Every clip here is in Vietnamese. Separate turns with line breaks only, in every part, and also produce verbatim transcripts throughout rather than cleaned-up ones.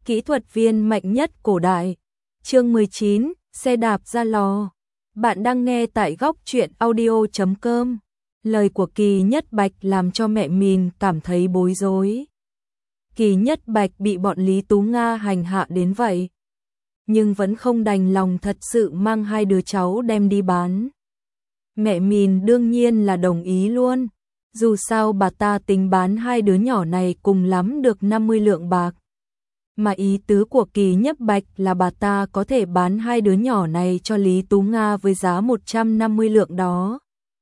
Kỹ thuật viên mạnh nhất cổ đại. Chương mười chín, xe đạp ra lò. Bạn đang nghe tại góc truyện audio chấm com. Lời của Kỳ Nhất Bạch làm cho mẹ Mìn cảm thấy bối rối. Kỳ Nhất Bạch bị bọn Lý Tú Nga hành hạ đến vậy, nhưng vẫn không đành lòng thật sự mang hai đứa cháu đem đi bán. Mẹ Mìn đương nhiên là đồng ý luôn. Dù sao bà ta tính bán hai đứa nhỏ này cùng lắm được năm mươi lượng bạc. Mà ý tứ của Kỳ Nhất Bạch là bà ta có thể bán hai đứa nhỏ này cho Lý Tú Nga với giá một trăm năm mươi lượng đó.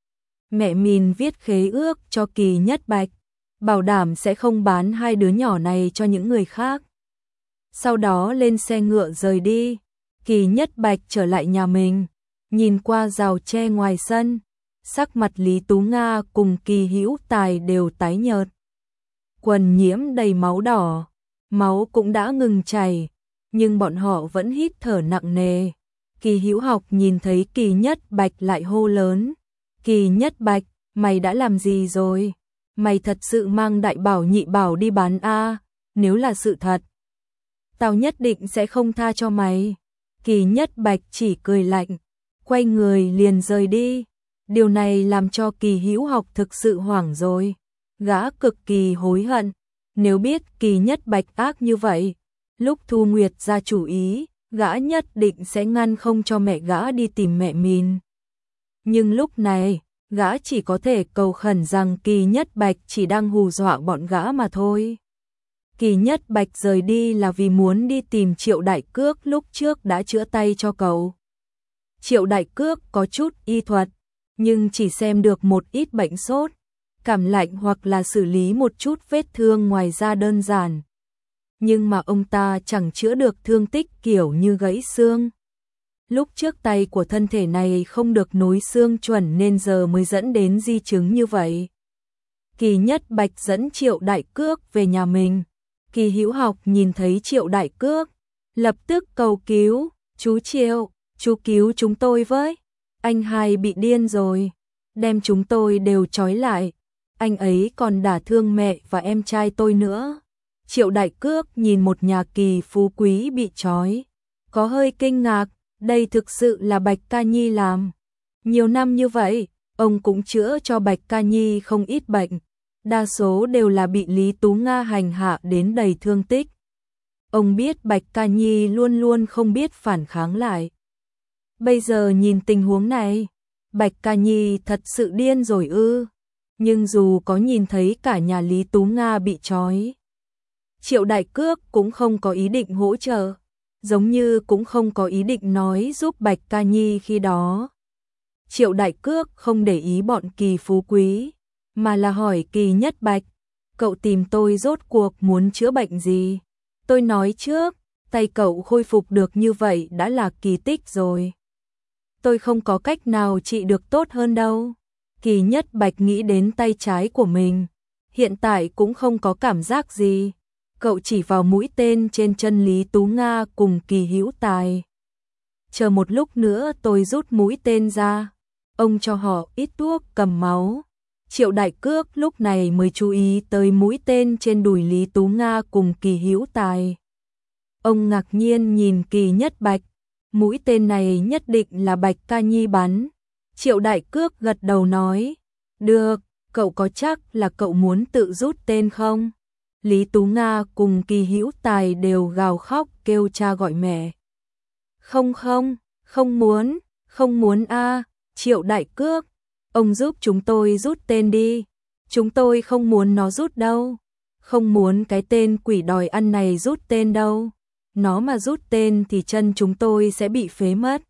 Mẹ Mìn viết khế ước cho Kỳ Nhất Bạch, bảo đảm sẽ không bán hai đứa nhỏ này cho những người khác. Sau đó lên xe ngựa rời đi. Kỳ Nhất Bạch trở lại nhà mình, nhìn qua rào tre ngoài sân, sắc mặt Lý Tú Nga cùng Kỳ Hữu Tài đều tái nhợt. Quần nhiễm đầy máu đỏ, máu cũng đã ngừng chảy, nhưng bọn họ vẫn hít thở nặng nề. Kỳ Hữu Học nhìn thấy Kỳ Nhất Bạch lại hô lớn: "Kỳ Nhất Bạch, mày đã làm gì rồi? Mày thật sự mang đại bảo nhị bảo đi bán a? Nếu là sự thật, tao nhất định sẽ không tha cho mày." Kỳ Nhất Bạch chỉ cười lạnh, quay người liền rời đi. Điều này làm cho Kỳ Hữu Học thực sự hoảng rồi. Gã cực kỳ hối hận. Nếu biết Kỳ Nhất Bạch ác như vậy, lúc Thu Nguyệt ra chủ ý, gã nhất định sẽ ngăn không cho mẹ gã đi tìm mẹ Mìn. Nhưng lúc này, gã chỉ có thể cầu khẩn rằng Kỳ Nhất Bạch chỉ đang hù dọa bọn gã mà thôi. Kỳ Nhất Bạch rời đi là vì muốn đi tìm Triệu Đại Cước lúc trước đã chữa tay cho cậu. Triệu Đại Cước có chút y thuật, nhưng chỉ xem được một ít bệnh sốt, cảm lạnh hoặc là xử lý một chút vết thương ngoài da đơn giản. Nhưng mà ông ta chẳng chữa được thương tích kiểu như gãy xương. Lúc trước tay của thân thể này không được nối xương chuẩn nên giờ mới dẫn đến di chứng như vậy. Kỳ Nhất Bạch dẫn Triệu Đại Cước về nhà mình. Kỳ Hữu Học nhìn thấy Triệu Đại Cước, lập tức cầu cứu: "Chú Triệu, chú cứu chúng tôi với. Anh hai bị điên rồi, đem chúng tôi đều trói lại. Anh ấy còn đả thương mẹ và em trai tôi nữa." Triệu Đại Cước nhìn một nhà kỳ phú quý bị trói, có hơi kinh ngạc, đây thực sự là Bạch Ca Nhi làm. Nhiều năm như vậy, ông cũng chữa cho Bạch Ca Nhi không ít bệnh, đa số đều là bị Lý Tú Nga hành hạ đến đầy thương tích. Ông biết Bạch Ca Nhi luôn luôn không biết phản kháng lại. Bây giờ nhìn tình huống này, Bạch Ca Nhi thật sự điên rồi ư? Nhưng dù có nhìn thấy cả nhà Lý Tú Nga bị trói, Triệu Đại Cước cũng không có ý định hỗ trợ, giống như cũng không có ý định nói giúp Bạch Ca Nhi khi đó. Triệu Đại Cước không để ý bọn kỳ phú quý, mà là hỏi Kỳ Nhất Bạch: "Cậu tìm tôi rốt cuộc muốn chữa bệnh gì? Tôi nói trước, tay cậu khôi phục được như vậy đã là kỳ tích rồi. Tôi không có cách nào trị được tốt hơn đâu." Kỳ Nhất Bạch nghĩ đến tay trái của mình, hiện tại cũng không có cảm giác gì. Cậu chỉ vào mũi tên trên chân Lý Tú Nga cùng Kỳ Hữu Tài: "Chờ một lúc nữa tôi rút mũi tên ra, ông cho họ ít thuốc cầm máu." Triệu Đại Cước lúc này mới chú ý tới mũi tên trên đùi Lý Tú Nga cùng Kỳ Hữu Tài. Ông ngạc nhiên nhìn Kỳ Nhất Bạch, mũi tên này nhất định là Bạch Ca Nhi bắn. Triệu Đại Cước gật đầu nói: "Được, cậu có chắc là cậu muốn tự rút tên không?" Lý Tú Nga cùng Kỳ Hữu Tài đều gào khóc kêu cha gọi mẹ. "Không không, không muốn, không muốn a." Triệu Đại Cước: "Ông giúp chúng tôi rút tên đi. Chúng tôi không muốn nó rút đâu. Không muốn cái tên quỷ đòi ăn này rút tên đâu. Nó mà rút tên thì chân chúng tôi sẽ bị phế mất."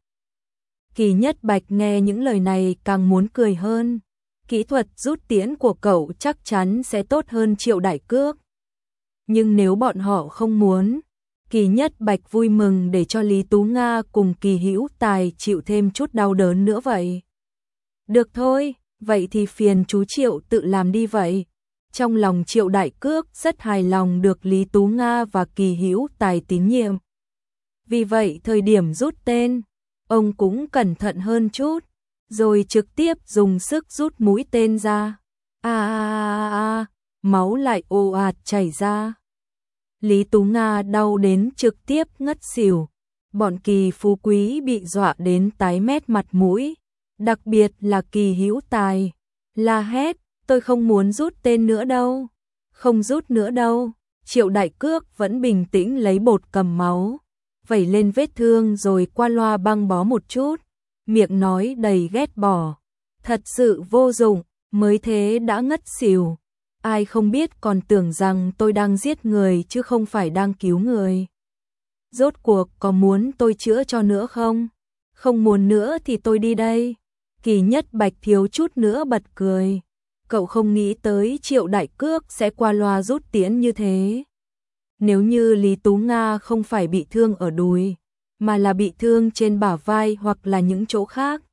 Kỳ Nhất Bạch nghe những lời này càng muốn cười hơn. Kỹ thuật rút tiễn của cậu chắc chắn sẽ tốt hơn Triệu Đại Cước. Nhưng nếu bọn họ không muốn, Kỳ Nhất Bạch vui mừng để cho Lý Tú Nga cùng Kỳ Hữu Tài chịu thêm chút đau đớn nữa vậy. "Được thôi, vậy thì phiền chú Triệu tự làm đi vậy." Trong lòng Triệu Đại Cước rất hài lòng được Lý Tú Nga và Kỳ Hữu Tài tín nhiệm. Vì vậy thời điểm rút tên, ông cũng cẩn thận hơn chút, rồi trực tiếp dùng sức rút mũi tên ra. A a a a, máu lại ồ ạt chảy ra. Lý Tú Nga đau đến trực tiếp ngất xỉu. Bọn Kỳ Phú Quý bị dọa đến tái mét mặt mũi, đặc biệt là Kỳ Hữu Tài, la hét, tôi không muốn rút tên nữa đâu, không rút nữa đâu. Triệu Đại Cước vẫn bình tĩnh lấy bột cầm máu, vẩy lên vết thương rồi qua loa băng bó một chút, miệng nói đầy ghét bỏ, thật sự vô dụng, mới thế đã ngất xỉu. Ai không biết còn tưởng rằng tôi đang giết người chứ không phải đang cứu người. Rốt cuộc có muốn tôi chữa cho nữa không? Không muốn nữa thì tôi đi đây. Kỳ Nhất Bạch thiếu chút nữa bật cười. Cậu không nghĩ tới Triệu Đại Cước sẽ qua loa rút tiễn như thế. Nếu như Lý Tú Nga không phải bị thương ở đùi, mà là bị thương trên bả vai hoặc là những chỗ khác.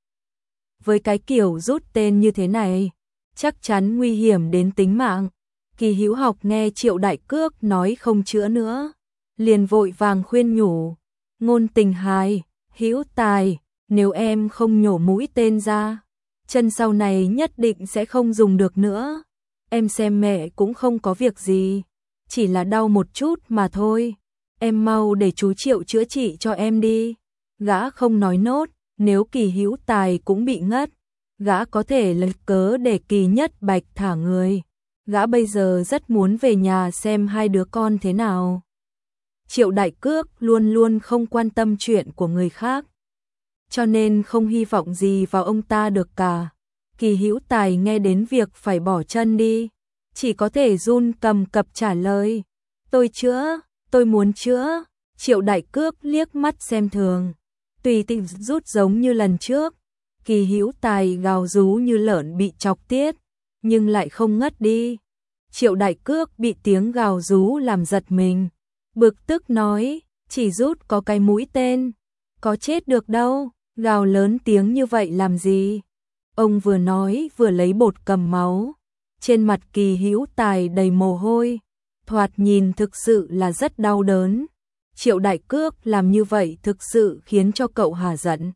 Với cái kiểu rút tên như thế này, chắc chắn nguy hiểm đến tính mạng. Kỳ Hữu Học nghe Triệu Đại Cước nói không chữa nữa, liền vội vàng khuyên nhủ, Ngôn Tình Hài, Hữu Tài, nếu em không nhổ mũi tên ra, chân sau này nhất định sẽ không dùng được nữa. Em xem mẹ cũng không có việc gì, chỉ là đau một chút mà thôi. Em mau để chú Triệu chữa trị cho em đi. Gã không nói nốt, nếu Kỳ Hữu Tài cũng bị ngất, gã có thể lấy cớ để Kỳ Nhất Bạch thả người. Gã bây giờ rất muốn về nhà xem hai đứa con thế nào. Triệu Đại Cước luôn luôn không quan tâm chuyện của người khác, cho nên không hy vọng gì vào ông ta được cả. Kỳ Hữu Tài nghe đến việc phải bỏ chân đi, chỉ có thể run cầm cập trả lời, tôi chữa, tôi muốn chữa. Triệu Đại Cước liếc mắt xem thường, tùy tiện rút giống như lần trước. Kỳ Hữu Tài gào rú như lợn bị chọc tiết, nhưng lại không ngất đi. Triệu Đại Cước bị tiếng gào rú làm giật mình, bực tức nói, chỉ rút có cái mũi tên, có chết được đâu, gào lớn tiếng như vậy làm gì. Ông vừa nói vừa lấy bột cầm máu, trên mặt Kỳ Hữu Tài đầy mồ hôi, thoạt nhìn thực sự là rất đau đớn. Triệu Đại Cước làm như vậy thực sự khiến cho cậu hả giận.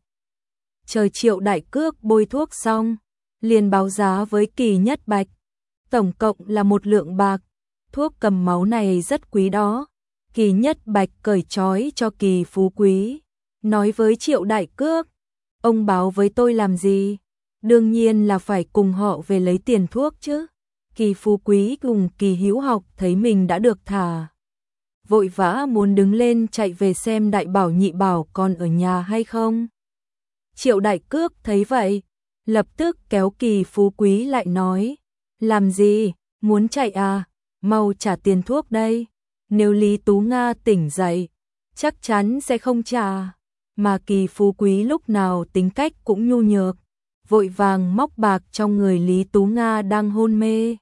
Chờ Triệu Đại Cước bôi thuốc xong, liền báo giá với Kỳ Nhất Bạch, tổng cộng là một lượng bạc. Thuốc cầm máu này rất quý đó. Kỳ Nhất Bạch cởi trói cho Kỳ Phú Quý, nói với Triệu Đại Cước, ông báo với tôi làm gì? Đương nhiên là phải cùng họ về lấy tiền thuốc chứ. Kỳ Phú Quý cùng Kỳ Hữu Học thấy mình đã được thả, vội vã muốn đứng lên chạy về xem Đại Bảo Nhị Bảo còn ở nhà hay không. Triệu Đại Cước thấy vậy, lập tức kéo Kỳ Phú Quý lại nói, làm gì, muốn chạy à, mau trả tiền thuốc đây. Nếu Lý Tú Nga tỉnh dậy, chắc chắn sẽ không trả. Mà Kỳ Phú Quý lúc nào tính cách cũng nhu nhược, vội vàng móc bạc trong người Lý Tú Nga đang hôn mê.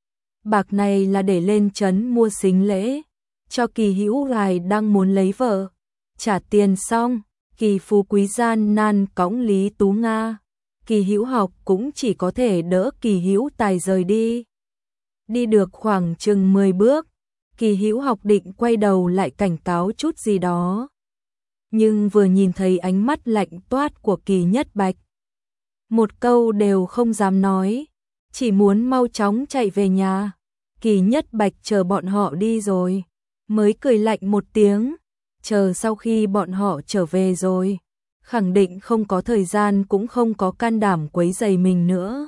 Bạc này là để lên trấn mua sính lễ cho Kỳ Hữu Tài đang muốn lấy vợ. Trả tiền xong, Kỳ Phú Quý gian nan cõng Lý Tú Nga. Kỳ Hữu Học cũng chỉ có thể đỡ Kỳ Hữu Tài rời đi. Đi được khoảng chừng mười bước, Kỳ Hữu Học định quay đầu lại cảnh cáo chút gì đó, nhưng vừa nhìn thấy ánh mắt lạnh toát của Kỳ Nhất Bạch, một câu đều không dám nói, chỉ muốn mau chóng chạy về nhà. Kỳ Nhất Bạch chờ bọn họ đi rồi, mới cười lạnh một tiếng, chờ sau khi bọn họ trở về rồi, khẳng định không có thời gian cũng không có can đảm quấy rầy mình nữa.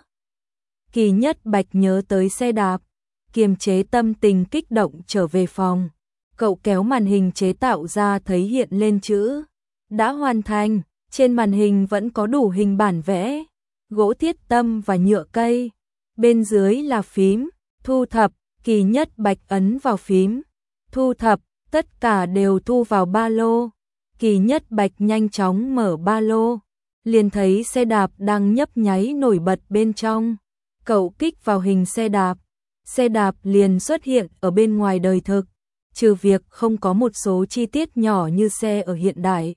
Kỳ Nhất Bạch nhớ tới xe đạp, kiềm chế tâm tình kích động trở về phòng. Cậu kéo màn hình chế tạo ra thấy hiện lên chữ đã hoàn thành, trên màn hình vẫn có đủ hình bản vẽ, gỗ thiết tâm và nhựa cây. Bên dưới là phím thu thập, Kỳ Nhất Bạch ấn vào phím thu thập, tất cả đều thu vào ba lô. Kỳ Nhất Bạch nhanh chóng mở ba lô, liền thấy xe đạp đang nhấp nháy nổi bật bên trong. Cậu kích vào hình xe đạp, xe đạp liền xuất hiện ở bên ngoài đời thực, trừ việc không có một số chi tiết nhỏ như xe ở hiện đại.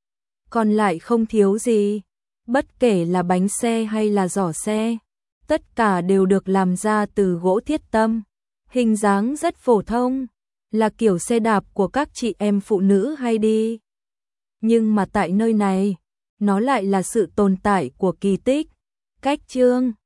Còn lại không thiếu gì, bất kể là bánh xe hay là giỏ xe, tất cả đều được làm ra từ gỗ thiết tâm, hình dáng rất phổ thông, là kiểu xe đạp của các chị em phụ nữ hay đi. Nhưng mà tại nơi này, nó lại là sự tồn tại của kỳ tích. Cách chương